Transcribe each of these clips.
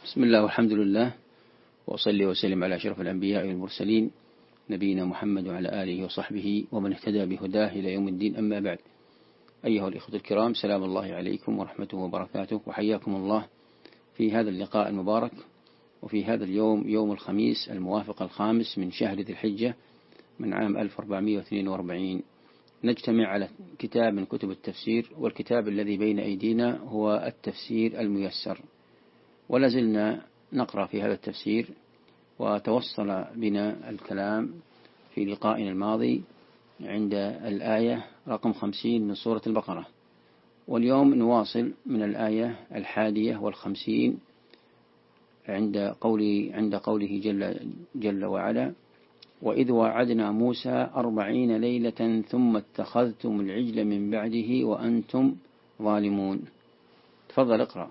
بسم الله والحمد لله، وأصلي وسلم على أشرف الأنبياء والمرسلين نبينا محمد وعلى آله وصحبه ومن اهتدى بهداه إلى يوم الدين. أما بعد، أيها الإخوة الكرام، سلام الله عليكم ورحمته وبركاته، وحياكم الله في هذا اللقاء المبارك وفي هذا اليوم، يوم الخميس الموافق 5 من شهر ذي الحجة من عام 1442. نجتمع على كتاب من كتب التفسير، والكتاب الذي بين أيدينا هو التفسير الميسر، ولازلنا نقرأ في هذا التفسير، وتوصل بنا الكلام في لقائنا الماضي عند الآية رقم 50 من سورة البقرة، واليوم نواصل من الآية 51 عند قوله جل وعلا: وإذ وعدنا موسى 40 ليلة ثم اتخذتم العجل من بعده وأنتم ظالمون. تفضل اقرأ.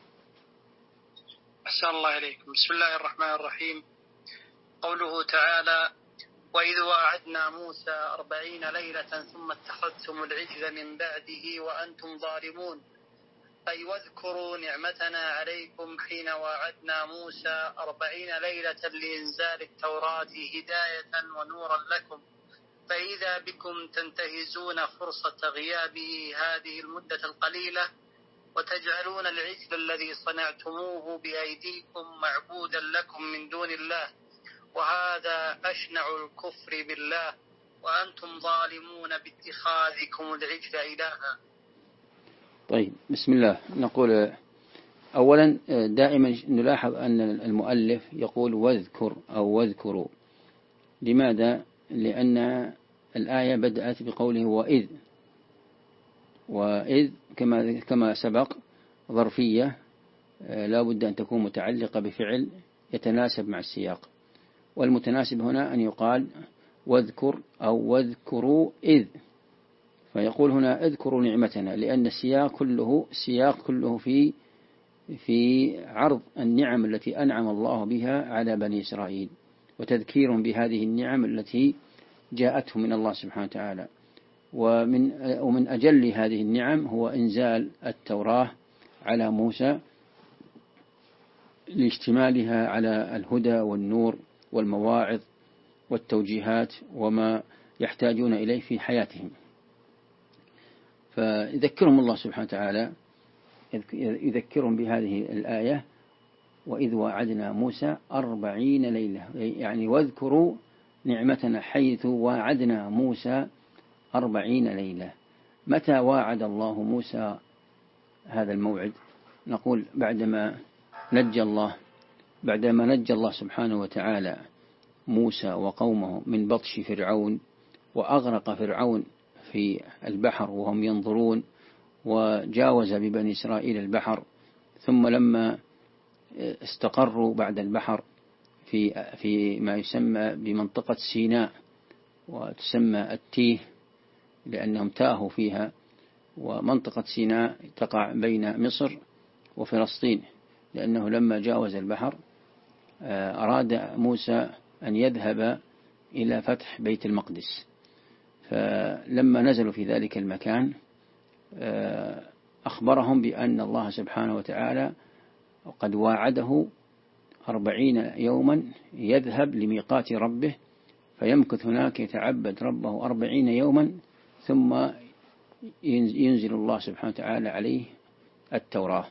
أحسن الله إليكم. بسم الله الرحمن الرحيم. قوله تعالى: وإذ وعدنا موسى 40 ليلة ثم اتخذتم العجل من بعده وأنتم ظالمون، أي واذكروا نعمتنا عليكم حين وعدنا موسى 40 ليلة لإنزال التوراة هداية ونورا لكم، فإذا بكم تنتهزون فرصة غيابه هذه المدة القليلة وتجعلون العجل الذي صنعتموه بأيديكم معبودا لكم من دون الله، وهذا أشنع الكفر بالله، وأنتم ظالمون باتخاذكم العجل إلها. طيب، بسم الله. نقول أولا دائما نلاحظ أن المؤلف يقول واذكر أو واذكروا. لماذا؟ لأن الآية بدأت بقوله وإذ كما سبق ظرفية لا بد أن تكون متعلقة بفعل يتناسب مع السياق، والمتناسب هنا أن يقال واذكر أو واذكروا إذ، فيقول هنا اذكروا نعمتنا، لأن السياق كله في عرض النعم التي أنعم الله بها على بني إسرائيل، وتذكيرهم بهذه النعم التي جاءتهم من الله سبحانه وتعالى. ومن أجل هذه النعم هو إنزال التوراة على موسى لاشتمالها على الهدى والنور والمواعظ والتوجيهات وما يحتاجون إليه في حياتهم. فيذكرهم الله سبحانه وتعالى، يذكرهم بهذه الآية: وإذ وعدنا موسى 40 ليلة، يعني واذكروا نعمتنا حيث وعدنا موسى 40 ليلة. متى وعد الله موسى هذا الموعد؟ نقول بعدما نجى الله سبحانه وتعالى موسى وقومه من بطش فرعون، وأغرق فرعون في البحر وهم ينظرون، وجاوز ببني إسرائيل البحر، ثم لما استقروا بعد البحر في ما يسمى بمنطقة سيناء، وتسمى التيه لأنهم تاهوا فيها، ومنطقة سيناء تقع بين مصر وفلسطين، لأنه لما جاوز البحر أراد موسى أن يذهب إلى فتح بيت المقدس، فلما نزلوا في ذلك المكان أخبرهم بأن الله سبحانه وتعالى قد واعده 40 يوما يذهب لميقات ربه، فيمكث هناك يتعبد ربه 40 يوما، ثم ينزل الله سبحانه وتعالى عليه التوراة.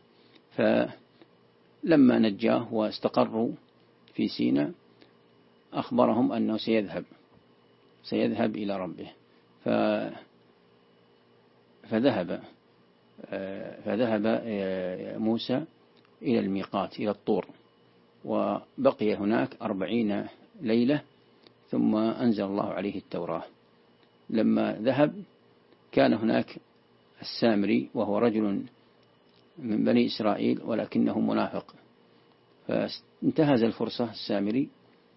فلما نجاه واستقروا في سيناء أخبرهم أنه سيذهب إلى ربه، فذهب موسى إلى الميقات، إلى الطور، وبقي هناك 40 ليلة، ثم أنزل الله عليه التوراة. لما ذهب كان هناك السامري، وهو رجل من بني إسرائيل ولكنه منافق، فانتهز الفرصة السامري،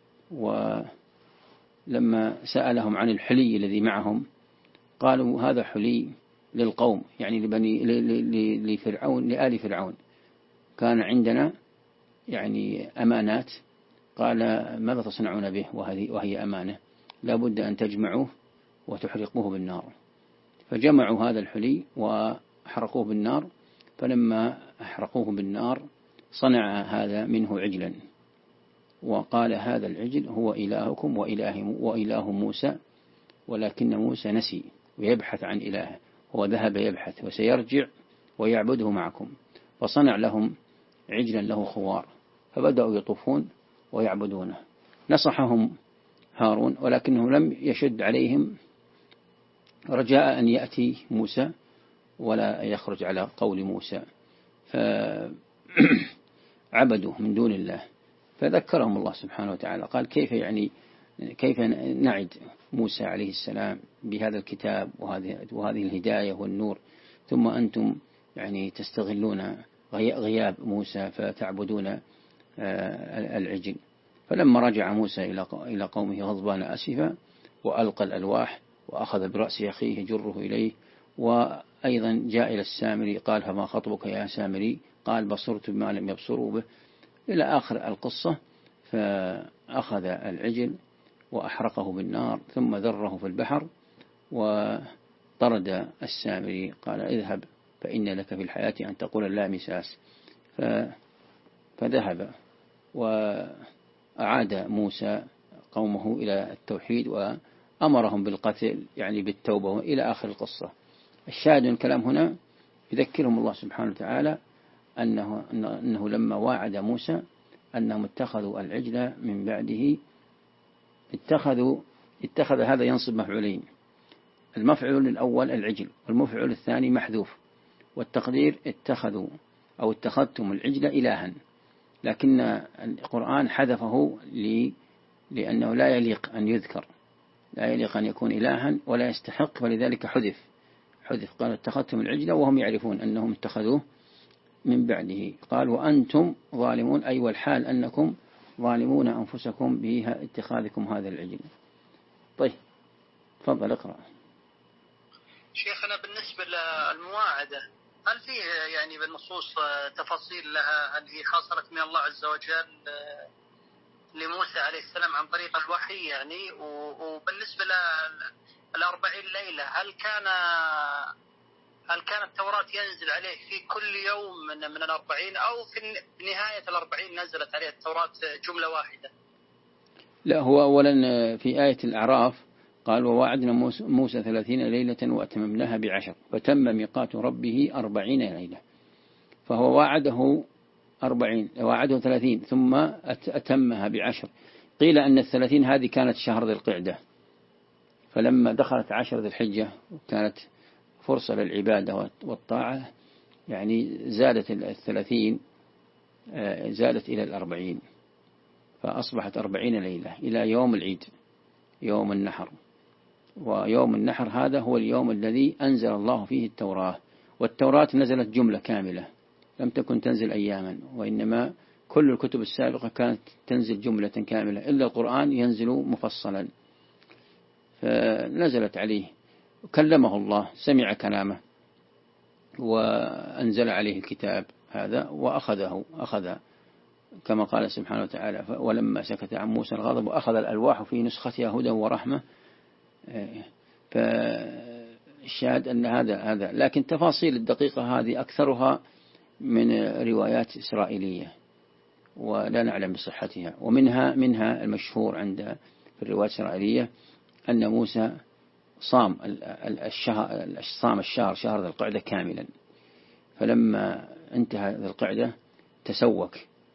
ولما سألهم عن الحلي الذي معهم قالوا هذا حلي للقوم، يعني لفرعون، لآل فرعون، كان عندنا يعني أمانات. قال ماذا تصنعون به وهي أمانة؟ لا بد أن تجمعوه وتحرقوه بالنار. فجمعوا هذا الحلي وحرقوه بالنار، فلما أحرقوه بالنار صنع هذا منه عجلا، وقال هذا العجل هو إلهكم وإله موسى، ولكن موسى نسي ويبحث عن إلهه، هو ذهب يبحث وسيرجع ويعبده معكم، فصنع لهم عجلا له خوار، فبدأوا يطوفون ويعبدونه. نصحهم هارون ولكنه لم يشد عليهم رجاء أن يأتي موسى ولا يخرج على قول موسى، فعبدوا من دون الله. فذكرهم الله سبحانه وتعالى قال كيف نعد موسى عليه السلام بهذا الكتاب وهذه الهداية والنور، ثم أنتم تستغلون غياب موسى فتعبدون العجل. فلما رجع موسى إلى قومه غضبان آسفا وألقى الألواح وأخذ برأس أخيه يجره إليه، وأيضا جاء إلى السامري قال فما خطبك يا سامري؟ قال بصرت بما لم يبصروا به، إلى آخر القصة. فأخذ العجل وأحرقه بالنار ثم ذره في البحر وطرد السامري، قال اذهب فإن لك في الحياة أن تقول لا مساس. فذهب وأعاد موسى قومه إلى التوحيد وأمرهم بالقتل بالتوبة إلى آخر القصة. الشاهد من الكلام هنا يذكرهم الله سبحانه وتعالى أنه لما واعد موسى أنهم اتخذوا العجل من بعده، اتخذ هذا ينصب مفعولين، المفعول الأول العجل والمفعول الثاني محذوف، والتقدير اتخذوا أو اتخذتم العجل إلها، لكن القرآن حذفه لأنه لا يليق أن يذكر، لا يليق أن يكون إلها ولا يستحق، فلذلك حذف قال اتخذتم العجل وهم يعرفون أنهم اتخذوه من بعده. قال وأنتم ظالمون، أي والحال أنكم ظالمون أنفسكم باتخاذكم هذا العجل. طيب تفضل اقرأ. شيخنا بالنسبة للمواعدة هل فيه بالنصوص تفاصيل لها؟ هل هي حصلت من الله عز وجل لموسى عليه السلام عن طريق الوحي وبالنسبة ل40 ليلة هل كان التوراة ينزل عليه في كل يوم من 40 أو في نهاية 40 نزلت عليه التوراة جملة واحدة؟ لا، هو أولا في آية الأعراف قال ووعدنا موسى 30 ليلة وأتممناها ب10 فتم ميقات ربه 40 ليلة، فهو وعده 30 ثم أتمها ب10. قيل أن 30 هذه كانت شهر ذي القعدة، فلما دخلت 10 ذي الحجة وكانت فرصة للعبادة والطاعة زادت 30 زادت إلى 40، فأصبحت 40 ليلة إلى يوم العيد يوم النحر. ويوم النحر هذا هو اليوم الذي أنزل الله فيه التوراة، والتوراة نزلت جملة كاملة لم تكن تنزل أياما، وإنما كل الكتب السابقة كانت تنزل جملة كاملة إلا القرآن ينزل مفصلا. فنزلت عليه كلمه الله، سمع كلامه وأنزل عليه الكتاب هذا أخذ كما قال سبحانه وتعالى ولما سكت عن موسى الغضب وأخذ الألواح في نسختها هدى ورحمة. فالشاهد أن هذا لكن تفاصيل الدقيقة هذه أكثرها من روايات إسرائيلية ولا نعلم بصحتها، ومنها المشهور في الروايات الإسرائيلية أن موسى صام الشهر شهر ذي القعدة كاملا، فلما انتهى ذي القعدة تسوك.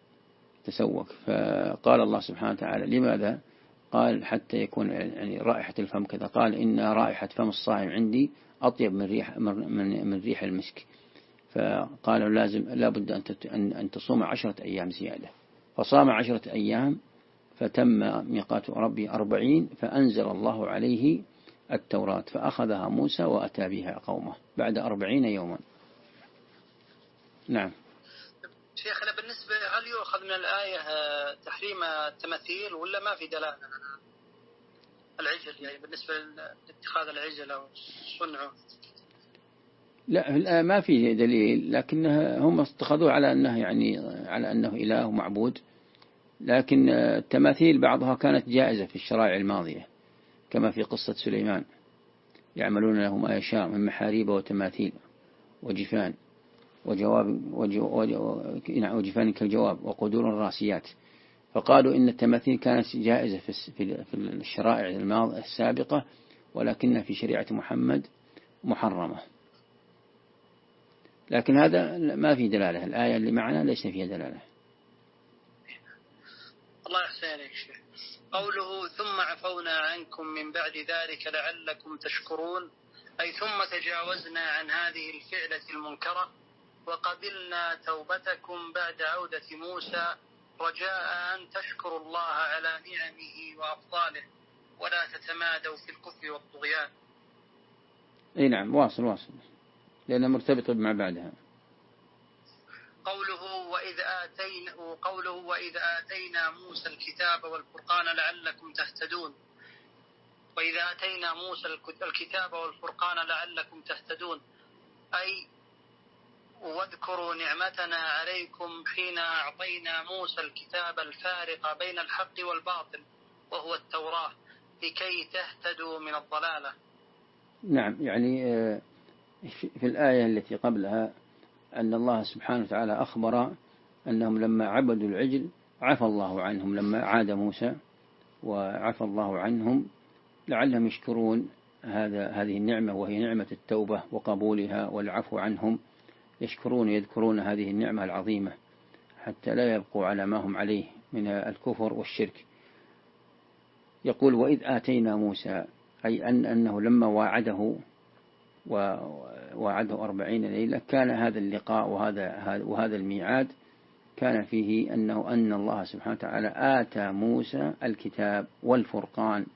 فقال الله سبحانه وتعالى لماذا؟ قال حتى يكون رائحة الفم كذا، قال إن رائحة فم الصائم عندي أطيب من ريح المسك. فقال لا بد أن تصوم 10 أيام زيادة، فصام 10 أيام فتم ميقات ربي 40، فأنزل الله عليه التوراة فأخذها موسى وأتى بها قومه بعد 40 يوما. نعم. شيخنا بالنسبة هل يؤخذ من الآية تحريم التماثيل ولا ما في دلالة على العجل بالنسبة لاتخاذ العجل أو صنعه؟ لا ما في دليل، لكن هم اتخذوه على أنه على أنه إله معبود، لكن التماثيل بعضها كانت جائزة في الشرائع الماضية كما في قصة سليمان، يعملون له ما يشاء من محاريب وتماثيل وجفان وجفان كالجواب وقدور الراسيات. فقالوا إن التماثيل كانت جائزة في الشرائع السابقة، ولكنها في شريعة محمد محرمة. لكن هذا ما في دلالة، الآية اللي معنا ليس فيها دلالة. الله يحسن عليك شيخ. قوله ثم عفونا عنكم من بعد ذلك لعلكم تشكرون، أي ثم تجاوزنا عن هذه الفعلة المنكرة وقبلنا توبتكم بعد عودة موسى، رجاء أن تشكروا الله على نعمه وأفضاله ولا تتمادوا في الكفر والطغيان. اي نعم، واصل لأنه مرتبط مع بعدها. قوله وإذ آتينا موسى الكتاب والفرقان لعلكم تهتدون، وإذا آتينا موسى الكتاب والفرقان لعلكم تهتدون، أي واذكروا نعمتنا عليكم حين أعطينا موسى الكتاب الفارق بين الحق والباطل وهو التوراة لكي تهتدوا من الضلالة. نعم، يعني في الآية التي قبلها أن الله سبحانه وتعالى أخبر أنهم لما عبدوا العجل عفى الله عنهم، لما عاد موسى وعفى الله عنهم لعلهم يشكرون هذه النعمة، وهي نعمة التوبة وقبولها والعفو عنهم، يشكرون يذكرون هذه النعمة العظيمة حتى لا يبقوا على ما هم عليه من الكفر والشرك. يقول وإذ آتينا موسى، أي أنه لما وعده 40 ليلة، كان هذا اللقاء وهذا الميعاد كان فيه أن الله سبحانه وتعالى آتى موسى الكتاب والفرقان.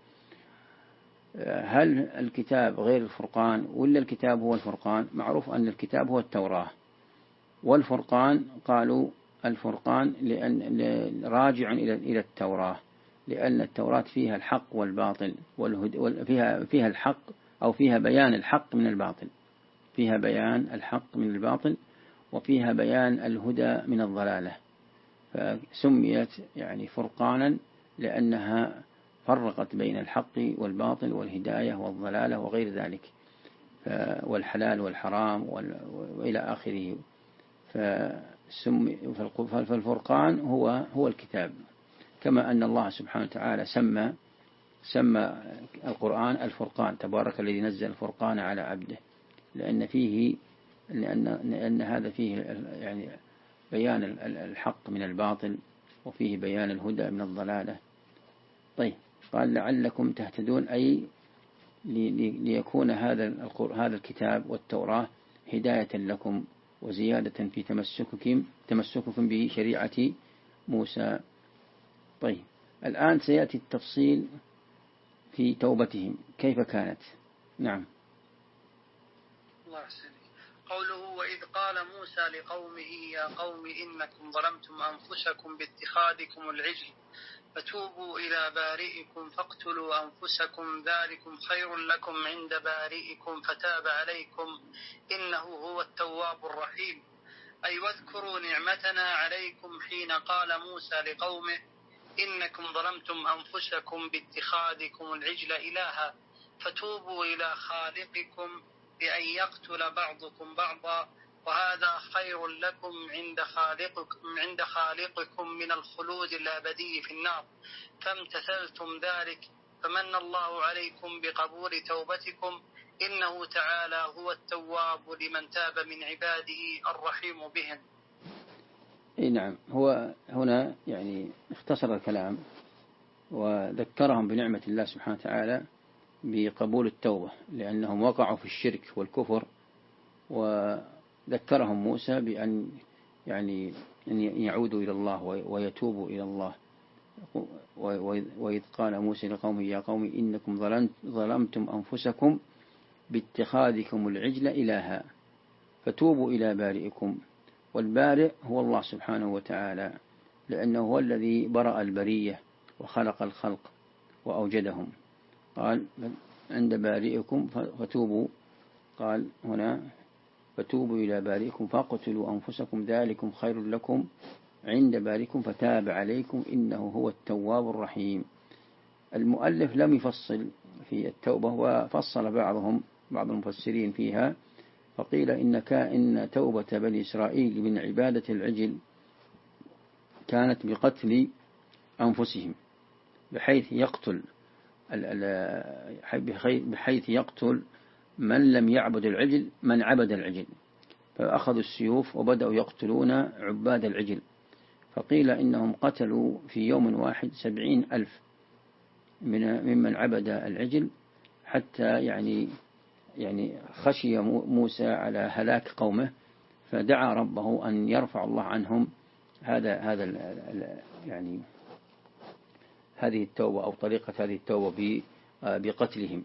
هل الكتاب غير الفرقان ولا الكتاب هو الفرقان؟ معروف أن الكتاب هو التوراة، والفرقان قالوا الفرقان لأن راجع إلى التوراة، لأن التوراة فيها الحق والباطل، فيها الحق أو فيها بيان الحق من الباطل، فيها بيان الحق من الباطل وفيها بيان الهدى من الضلالة، فسميت يعني فرقانا لأنها فرقت بين الحق والباطل والهداية والضلالة وغير ذلك، والحلال والحرام وإلى آخره. فالفرقان هو الكتاب، كما أن الله سبحانه وتعالى سمى القرآن الفرقان، تبارك الذي نزل الفرقان على عبده، لأن هذا فيه يعني بيان الحق من الباطل وفيه بيان الهدى من الضلالة. طيب، قال لعلكم تهتدون، أي ليكون هذا الكتاب والتوراة هداية لكم وزيادة في تمسككم بشريعة موسى. طيب، الآن سيأتي التفصيل في توبتهم كيف كانت. نعم. الله يحسن. قوله وإذ قال موسى لقومه يا قوم إنكم ظلمتم أنفسكم باتخاذكم العجل فتوبوا إلى بارئكم فاقتلوا أنفسكم ذلكم خير لكم عند بارئكم فتاب عليكم إنه هو التواب الرحيم، أي واذكروا نعمتنا عليكم حين قال موسى لقومه إنكم ظلمتم أنفسكم باتخاذكم العجل إلها فتوبوا إلى خالقكم بأن يقتل بعضكم بعضا وهذا خير لكم عند خالقكم من الخلود الأبدي في النار، فامتثلتم ذلك فمن الله عليكم بقبول توبتكم إنه تعالى هو التواب لمن تاب من عباده الرحيم بهم. نعم، هو هنا يعني اختصر الكلام وذكرهم بنعمة الله سبحانه وتعالى بقبول التوبة، لأنهم وقعوا في الشرك والكفر، وذكرهم موسى بأن يعني أن يعودوا إلى الله ويتوبوا إلى الله. وإذ قال موسى لقومه يا قوم إنكم ظلمتم أنفسكم باتخاذكم العجل إلها فتوبوا إلى بارئكم، والبارئ هو الله سبحانه وتعالى، لأنه هو الذي برأ البرية وخلق الخلق وأوجدهم. قال عند بارئكم فتوبوا، قال هنا فتوبوا إلى بارئكم فاقتلوا أنفسكم ذلكم خير لكم عند بارئكم فتاب عليكم إنه هو التواب الرحيم. المؤلف لم يفصل في التوبة، وفصل بعض المفسرين فيها، فقيل إن توبة بني إسرائيل من عبادة العجل كانت بقتل أنفسهم، بحيث يقتل من لم يعبد العجل من عبد العجل، فأخذوا السيوف وبدأوا يقتلون عباد العجل. فقيل إنهم قتلوا في يوم واحد 70,000 ممن عبد العجل، حتى يعني خشي موسى على هلاك قومه، فدعا ربه أن يرفع الله عنهم هذه التوبة أو طريقة هذه التوبة بقتلهم،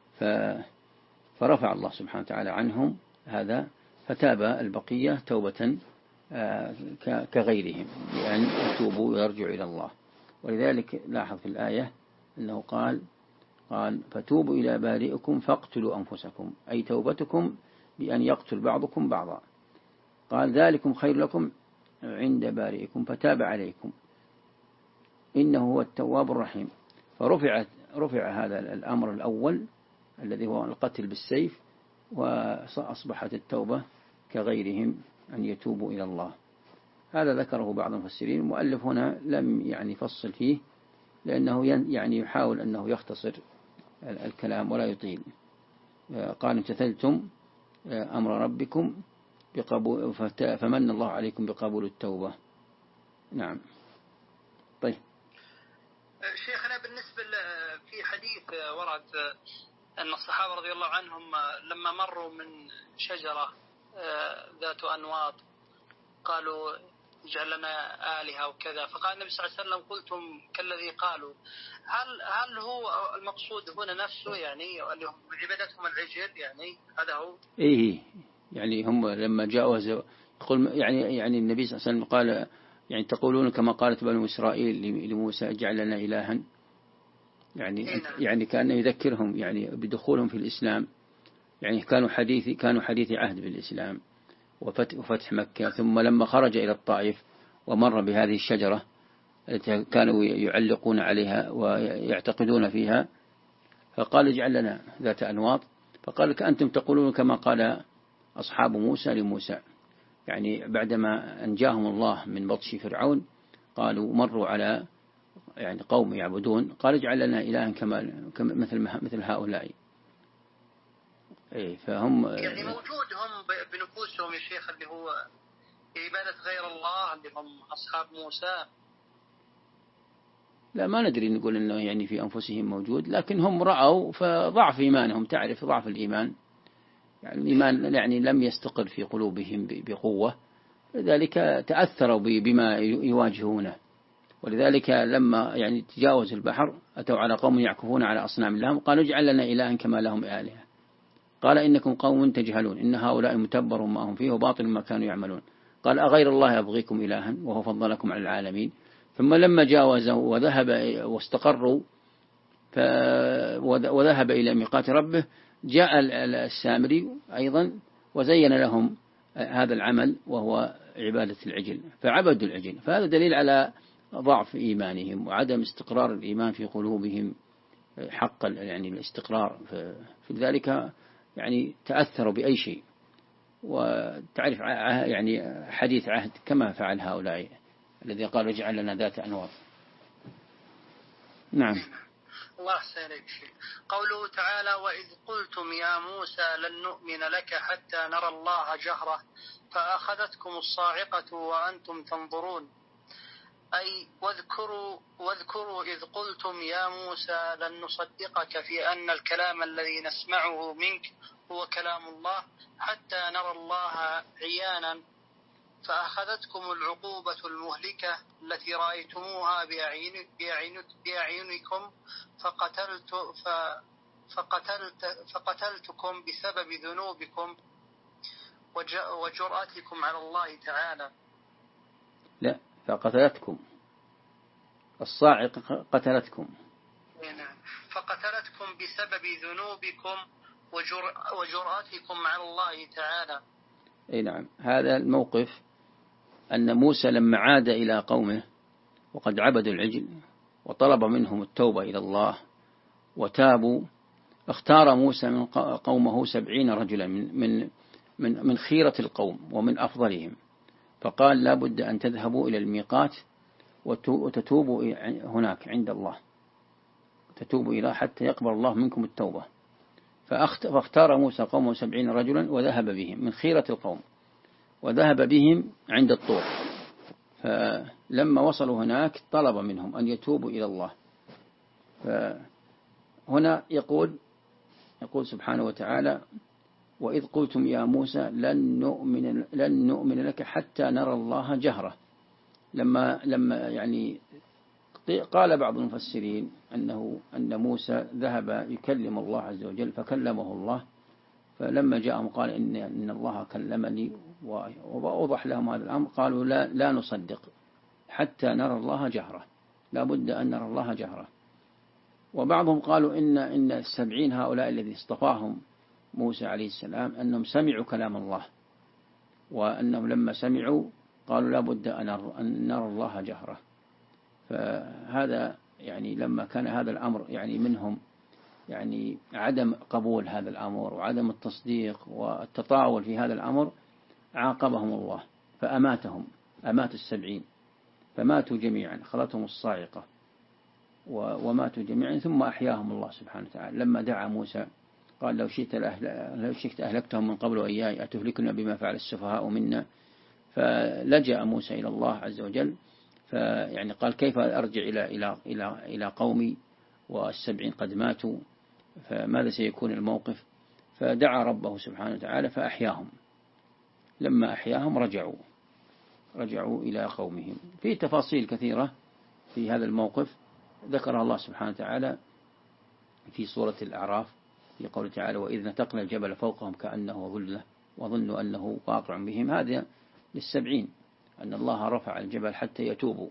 فرفع الله سبحانه وتعالى عنهم هذا، فتاب البقية توبة كغيرهم بأن يتوبوا ويرجعوا إلى الله. ولذلك لاحظ في الآية أنه قال فتوبوا إلى بارئكم فاقتلوا أنفسكم، أي توبتكم بأن يقتل بعضكم بعضا. قال ذلكم خير لكم عند بارئكم فتاب عليكم إنه هو التواب الرحيم. فرفع هذا الأمر الأول الذي هو القتل بالسيف، وأصبحت التوبة كغيرهم أن يتوبوا إلى الله. هذا ذكره بعض المفسرين. المؤلف هنا لم يفصل فيه، لأنه يحاول أنه يختصر الكلام ولا يطيل. قال امتثلتم أمر ربكم فمن الله عليكم بقبول التوبة. نعم. طيب شيخنا، بالنسبة في حديث ورد أن الصحابة رضي الله عنهم لما مروا من شجرة ذات أنواط قالوا اجعل لنا آلهة وكذا، فقال النبي صلى الله عليه وسلم قلتم كالذي قالوا. هل هو المقصود هنا نفسه اللي هم عبادتهم العجل، هذا هو؟ إيه هم لما جاءوا يقول النبي صلى الله عليه وسلم قال تقولون كما قالت بنو إسرائيل لموسى اجعل لنا إلها، كأنه يذكرهم بدخولهم في الإسلام، كانوا حديث عهد بالإسلام وفتح مكة. ثم لما خرج إلى الطائف ومر بهذه الشجرة التي كانوا يعلقون عليها ويعتقدون فيها، فقال اجعل لنا ذات أنواط، فقال كأنتم تقولون كما قال أصحاب موسى لموسى، بعدما أنجاهم الله من بطش فرعون قالوا مروا على قوم يعبدون، قال اجعل لنا إلها كما مثل هؤلاء. فهم موجودهم بنفوسهم يا شيخ، اللي هو عبادة غير الله اللي هم أصحاب موسى. لا، ما ندري نقول إنه في أنفسهم موجود، لكن هم رأوا فضعف إيمانهم، تعرف ضعف الإيمان، الإيمان لم يستقر في قلوبهم بقوة، لذلك تأثروا بما يواجهونه. ولذلك لما تجاوز البحر أتوا على قوم يعكفون على أصنام لهم، قالوا اجعل لنا إلها كما لهم آلهة، قال إنكم قوم تجهلون إن هؤلاء متبر ما هم فيه وباطل ما كانوا يعملون. قال أغير الله أبغيكم إلها وهو فضلكم على العالمين. ثم لما جاوزوا وذهب واستقروا وذهب إلى ميقات ربه، جاء السامري أيضا وزين لهم هذا العمل وهو عبادة العجل، فعبدوا العجل. فهذا دليل على ضعف إيمانهم وعدم استقرار الإيمان في قلوبهم حق الاستقرار في ذلك، تأثروا بأي شيء. وتعرف حديث عهد كما فعل هؤلاء الذي قال اجعل لنا ذات أنواط. نعم. الله أحسن إليك. قوله تعالى وإذ قلتم يا موسى لن نؤمن لك حتى نرى الله جهرة فأخذتكم الصاعقة وأنتم تنظرون، أي واذكروا إذ قلتم يا موسى لن نصدقك في أن الكلام الذي نسمعه منك هو كلام الله حتى نرى الله عيانا، فأخذتكم العقوبة المهلكة التي رأيتموها بأعينكم فقتلتكم بسبب ذنوبكم وجرأتكم على الله تعالى. لا، فقتلتكم الصاعقة قتلتكم. فقتلتكم بسبب ذنوبكم وجرأتكم على الله تعالى. أي نعم. هذا الموقف أن موسى لما عاد إلى قومه وقد عبدوا العجل وطلب منهم التوبة إلى الله وتابوا، اختار موسى من قومه 70 رجلا من خيرة القوم ومن أفضلهم، فقال لا بد أن تذهبوا إلى الميقات وتتوبوا هناك عند الله، تتوبوا إلى حتى يقبل الله منكم التوبة. فاختار موسى قومه 70 رجلا وذهب بهم من خيرة القوم، وذهب بهم عند الطور. فلما وصلوا هناك طلب منهم أن يتوبوا إلى الله. فهنا يقول سبحانه وتعالى: وإذ قلتم يا موسى لن نؤمن لك حتى نرى الله جهرة. لما يعني قال بعض المفسرين أن موسى ذهب يكلم الله عز وجل فكلمه الله، فلما جاءهم قال إن الله كلمني وأوضح لهم هذا الأمر، قالوا لا نصدق حتى نرى الله جهرة، لا بد أن نرى الله جهرة. وبعضهم قالوا إن 70 هؤلاء الذي اصطفاهم موسى عليه السلام أنهم سمعوا كلام الله، وأنهم لما سمعوا قالوا لا بد أن نرى الله جهرة. فهذا يعني لما كان هذا الأمر يعني منهم يعني عدم قبول هذا الأمر وعدم التصديق والتطاول في هذا الأمر، عاقبهم الله فأماتهم، أمات 70، فماتوا جميعا، خلتهم الصاعقة وماتوا جميعا، ثم أحياهم الله سبحانه وتعالى. لما دعا موسى قال لو شئت أهلكتهم من قبل وإياي أتهلكنا بما فعل السفهاء منا. فلجأ موسى إلى الله عز وجل، فيعني قال كيف أرجع إلى قومي والسبعين قد ماتوا، فماذا سيكون الموقف؟ فدعا ربه سبحانه وتعالى فأحياهم. لما أحياهم رجعوا إلى قومهم. في تفاصيل كثيرة في هذا الموقف ذكرها الله سبحانه وتعالى في سورة الأعراف في قوله تعالى: وإذ نتقنا الجبل فوقهم كأنه ظلة وظنوا أنه واقع بهم. هذا لل70، أن الله رفع الجبل حتى يتوبوا،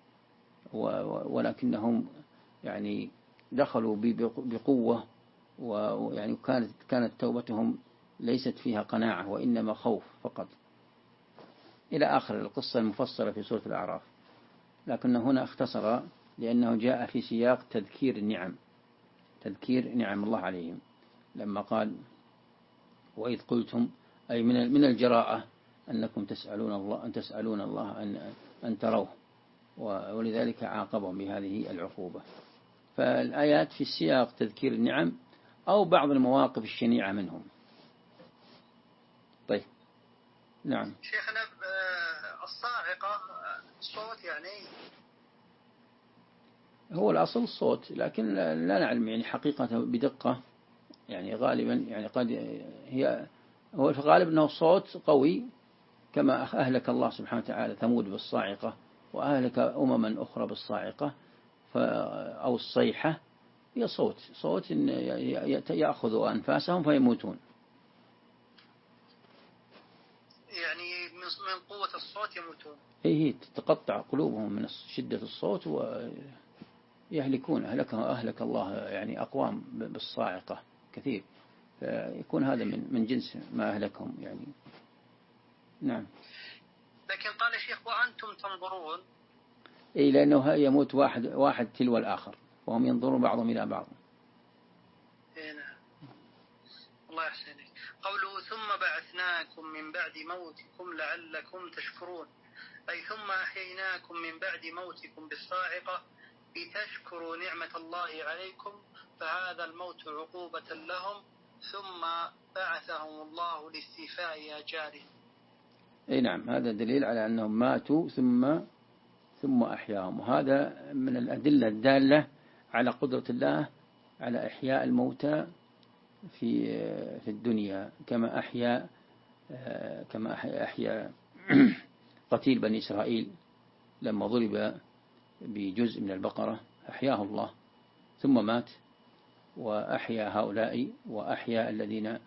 ولكنهم يعني دخلوا بقوة، ويعني كانت توبتهم ليست فيها قناعة وإنما خوف فقط، إلى آخر القصة المفصلة في سورة الأعراف. لكن هنا اختصر لأنه جاء في سياق تذكير نعم الله عليهم، لما قال وإذ قلتم، أي من الجراءة أنكم تسألون الله أن تروه، ولذلك عاقبهم بهذه العقوبة. فالآيات في السياق تذكير النعم أو بعض المواقف الشنيعة منهم. طيب نعم. شيخنا الصاعقة الصوت يعني هو الأصل الصوت، لكن لا نعلم يعني حقيقة بدقة، يعني غالبا يعني هو في الغالب أنه صوت قوي، كما أهلك الله سبحانه وتعالى ثمود بالصاعقة، وأهلك أمما أخرى بالصاعقة، أو الصيحة هي صوت يأخذ أنفاسهم فيموتون. يعني من قوة الصوت يموتون. هي تتقطع قلوبهم من شدة الصوت ويهلكون. أهلك الله يعني أقوام بالصاعقة كثير، فيكون هذا من جنس ما أهلكهم يعني. نعم. لكن قال الشيخ وأنتم تنظرون، إيه، لأنه يموت واحد تلو الآخر وهم ينظرون بعضهم إلى بعض. نعم. الله يحسنك. قوله ثم بعثناكم من بعد موتكم لعلكم تشكرون، أي ثم أحييناكم من بعد موتكم بالصاعقة لتشكروا نعمة الله عليكم، فهذا الموت عقوبة لهم، ثم بعثهم الله لاستيفاء أجالهم. أي نعم، هذا دليل على أنهم ماتوا ثم أحياهم، وهذا من الأدلة الدالة على قدرة الله على إحياء الموتى في الدنيا، كما أحيا قتيل بني إسرائيل لما ضرب بجزء من البقرة أحياه الله ثم مات، وأحيا هؤلاء وأحيا الذين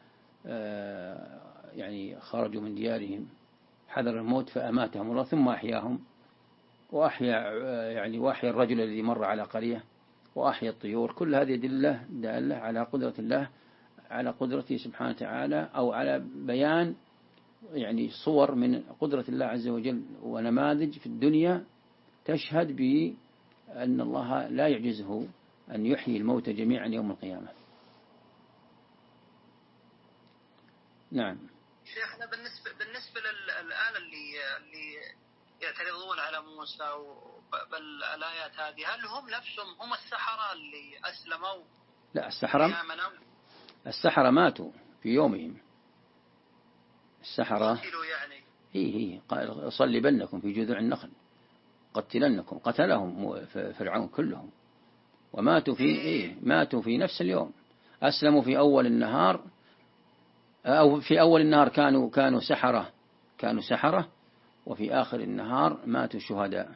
يعني خرجوا من ديارهم حذر الموت فأماتهم الله ثم أحياهم، وأحيا الرجل الذي مر على قرية، وأحيا الطيور. كل هذه دالة على قدرة الله، على قدرته سبحانه وتعالى، أو على بيان يعني صور من قدرة الله عز وجل ونماذج في الدنيا تشهد بأن الله لا يعجزه أن يحيي الموت جميعا يوم القيامة. نعم. شيخنا بالنسبة الآن اللي يعترضون على موسى بالآيات هذه، هل هم نفسهم هم السحرة اللي أسلموا؟ لا، السحرة ماتوا في يومهم. السحرة قتلوا يعني. هي قال صلبنكم في جذوع النخل قتلنكم، قتلهم فرعون كلهم، وماتوا ماتوا في نفس اليوم. أسلموا في أول النهار، أو في أول النهار كانوا سحرة، وفي آخر النهار ماتوا شهداء.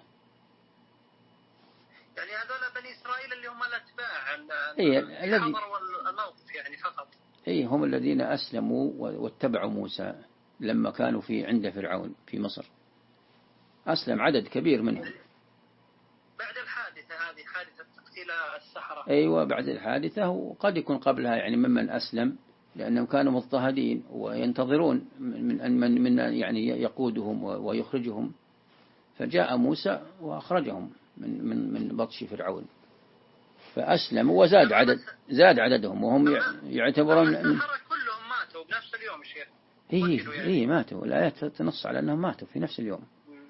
يعني هذول بني إسرائيل اللي هم الأتباع الذي حضروا الموقف يعني فقط. هم الذين أسلموا واتبعوا موسى لما كانوا عند فرعون في مصر. أسلم عدد كبير منهم بعد الحادثة هذه، حادثة تقتيل السحرة. أيوة، بعد الحادثة، وقد يكون قبلها يعني ممن أسلم، لأنهم كانوا مضطهدين وينتظرون من يعني يقودهم ويخرجهم، فجاء موسى وأخرجهم من بطش فرعون، فأسلموا زاد عددهم، وهم يعتبرون السحرة كلهم ماتوا بنفس اليوم الشيخ. ماتوا. الآيات تنص على أنهم ماتوا في نفس اليوم.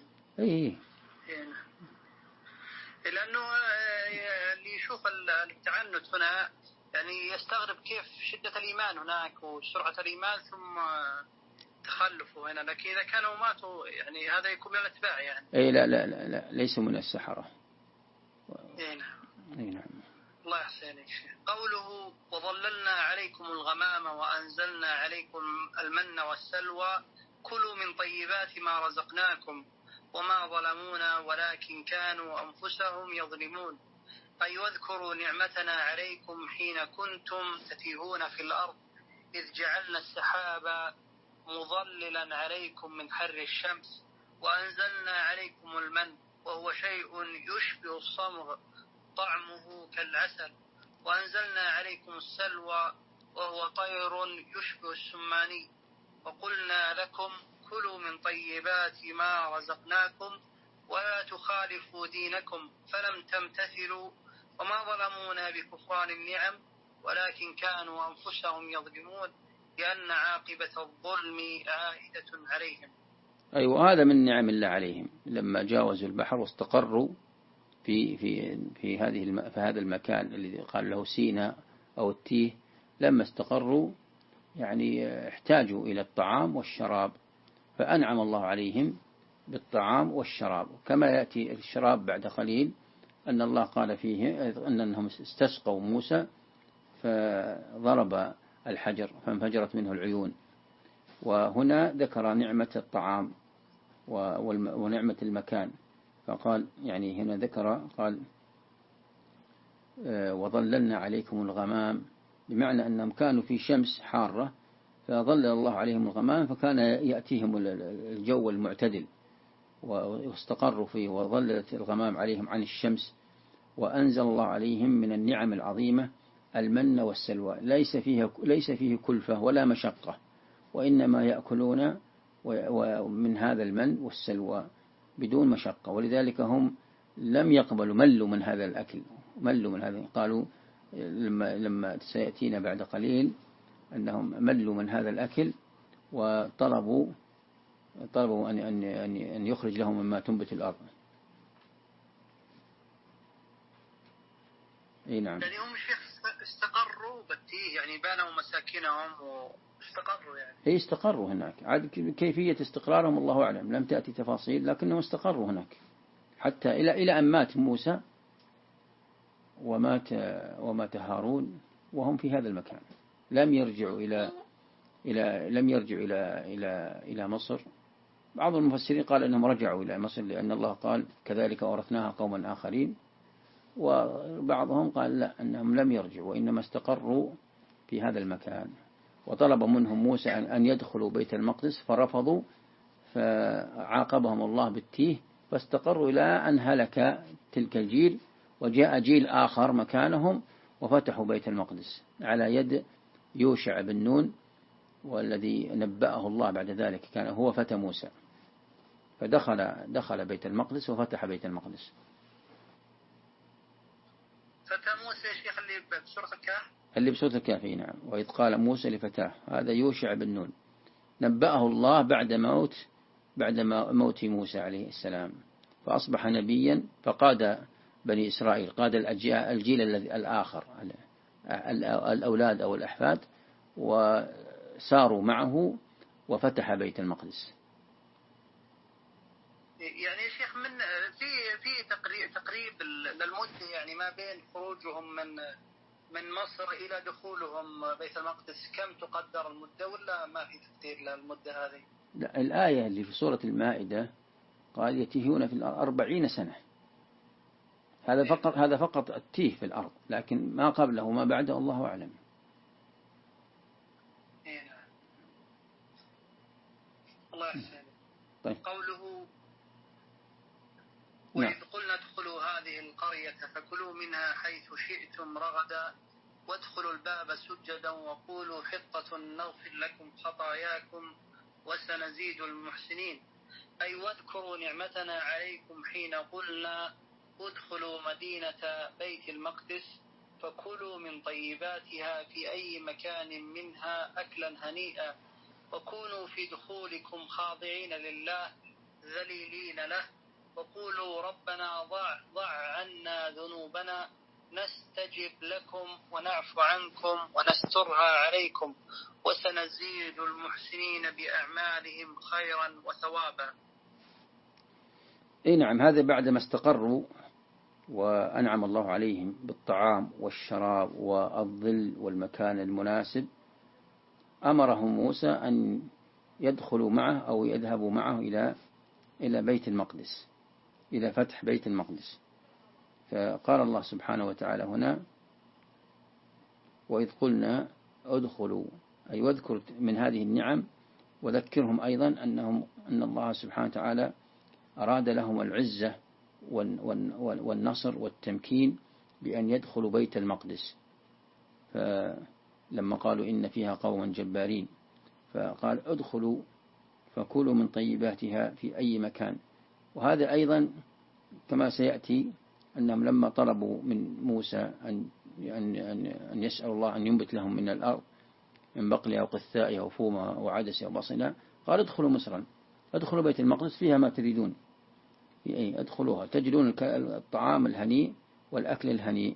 لأنه اللي يشوف التعنت هنا يعني يستغرب كيف شدة الإيمان هناك وسرعة الإيمان ثم تخلفوا هنا، لكن إذا كانوا ماتوا يعني هذا يكون من الأتباع يعني. لا ليسوا من السحرة. نعم. الله يحسن. قوله وظللنا عليكم الغمام وأنزلنا عليكم المن والسلوى كلوا من طيبات ما رزقناكم وما ظلمونا ولكن كانوا أنفسهم يظلمون، أي واذكروا نعمتنا عليكم حين كنتم تتيهون في الأرض إذ جعلنا السحاب مظللا عليكم من حر الشمس وأنزلنا عليكم المن وهو شيء يشبه الصمغ طعمه كالعسل وأنزلنا عليكم السلوى وهو طير يشبه السماني وقلنا لكم كلوا من طيبات ما رزقناكم ولا تخالفوا دينكم فلم تمتثلوا وما ظلمونا بكفران النعم ولكن كانوا أنفسهم يظلمون لأن عاقبة الظلم عائدة عليهم. أيوة، هذا من نعم الله عليهم لما جاوزوا البحر واستقروا في هذا المكان الذي قال له سيناء أو التيه. لما استقروا يعني احتاجوا إلى الطعام والشراب، فأنعم الله عليهم بالطعام والشراب، كما يأتي الشراب بعد قليل أن الله قال فيه أنهم استسقوا موسى فضرب الحجر فانفجرت منه العيون. وهنا ذكر نعمة الطعام ونعمة المكان، فقال يعني هنا قال وظللنا عليكم الغمام، بمعنى أنهم كانوا في شمس حارة فظلل الله عليهم الغمام، فكان يأتيهم الجو المعتدل واستقروا فيه، وظللت الغمام عليهم عن الشمس. وأنزل الله عليهم من النعم العظيمة المن والسلوى، ليس فيه كلفة ولا مشقة، وإنما يأكلون من هذا المن والسلوى بدون مشقة، ولذلك هم لم يقبلوا، ملوا من هذا الأكل، قالوا لما سيأتينا بعد قليل أنهم ملوا من هذا الأكل وطلبوا أن يخرج لهم مما تنبت الأرض. نعم. يعني هم استقروا بالتيه، يعني بنوا مساكنهم واستقروا يعني. استقروا هناك، عاد كيفية استقرارهم الله أعلم، لم تأتي تفاصيل، لكنهم استقروا هناك حتى إلى أن مات موسى ومات هارون وهم في هذا المكان، لم يرجعوا إلى مصر. بعض المفسرين قال أنهم رجعوا إلى مصر لأن الله قال كذلك ورثناها قوما آخرين، وبعضهم قال لا، أنهم لم يرجعوا وإنما استقروا في هذا المكان. وطلب منهم موسى أن يدخلوا بيت المقدس فرفضوا، فعاقبهم الله بالتيه، فاستقروا إلى أن هلك تلك الجيل وجاء جيل آخر مكانهم وفتحوا بيت المقدس على يد يوشع بن نون، والذي نبأه الله بعد ذلك كان هو فتى موسى، فدخل بيت المقدس وفتح بيت المقدس. فتى موسى يا شيخ اللي بسورة الكهف. نعم. وإذ قال موسى لفتاه، هذا يوشع بن نون. نبأه الله بعد موت موسى عليه السلام، فأصبح نبيا، فقاد بني إسرائيل، قاد الجيل الآخر، الأولاد أو الأحفاد، وساروا معه وفتح بيت المقدس. يعني يا شيخ من في تقريب للمدة، يعني ما بين خروجهم من مصر إلى دخولهم بيت المقدس، كم تقدر المدة ولا ما في تقدير للمدة هذه؟ لا، الآية اللي في سورة المائدة قال يتيهون في الأرض 40 سنة، هذا فقط التيه في الأرض، لكن ما قبله وما بعده الله أعلم. الله يحسن. طيب. قوله وإذ قلنا ادخلوا هذه القرية فكلوا منها حيث شئتم رغدا وادخلوا الباب سجدا وقولوا حطة نغفر لكم خطاياكم وسنزيد المحسنين. أي واذكروا نعمتنا عليكم حين قلنا ادخلوا مدينة بيت المقدس فكلوا من طيباتها في أي مكان منها أكلا هنيئا وكونوا في دخولكم خاضعين لله ذليلين له وقولوا ربنا ضع عنا ذنوبنا نستجب لكم ونعفو عنكم ونسترها عليكم وسنزيد المحسنين بأعمالهم خيرا وثوابا. اي نعم، هذا بعدما استقروا وأنعم الله عليهم بالطعام والشراب والظل والمكان المناسب، أمرهم موسى أن يدخلوا معه أو يذهبوا معه إلى بيت المقدس، إلى فتح بيت المقدس. فقال الله سبحانه وتعالى هنا وإذ قلنا ادخلوا، أي واذكر من هذه النعم، وذكرهم أيضا أن الله سبحانه وتعالى أراد لهم العزة والنصر والتمكين بأن يدخلوا بيت المقدس. فلما قالوا إن فيها قوما جبارين، فقال ادخلوا فكلوا من طيباتها في أي مكان. وهذا أيضا كما سيأتي أنهم لما طلبوا من موسى أن يسأل الله أن ينبت لهم من الأرض من بقلها وقثائها وفومها وعدسها وبصلها، قال ادخلوا مصرا، ادخلوا بيت المقدس فيها ما تريدون، ادخلوها تجدون الطعام الهنيء والأكل الهنيء،